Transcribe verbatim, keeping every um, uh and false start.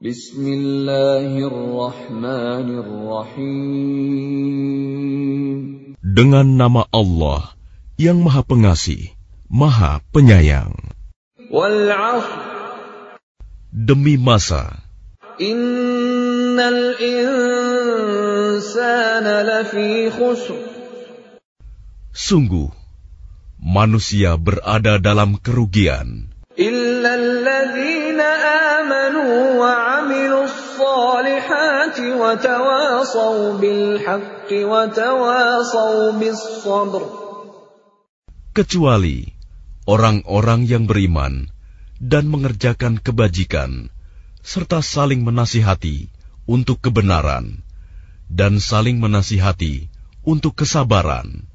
Bismillahirrahmanirrahim. Dengan nama Allah yang Maha Pengasih, Maha Penyayang. Wal 'ashr. Demi masa. Innal insana lafi khusr. Sungguh, manusia berada dalam kerugian. Illa alladhina amanu wa 'amilus salihati wa tawasaw bil haqqi wa tawasaw bis sabr. Kecuali orang-orang yang beriman dan mengerjakan kebajikan, serta saling menasihati untuk kebenaran, dan saling menasihati untuk kesabaran.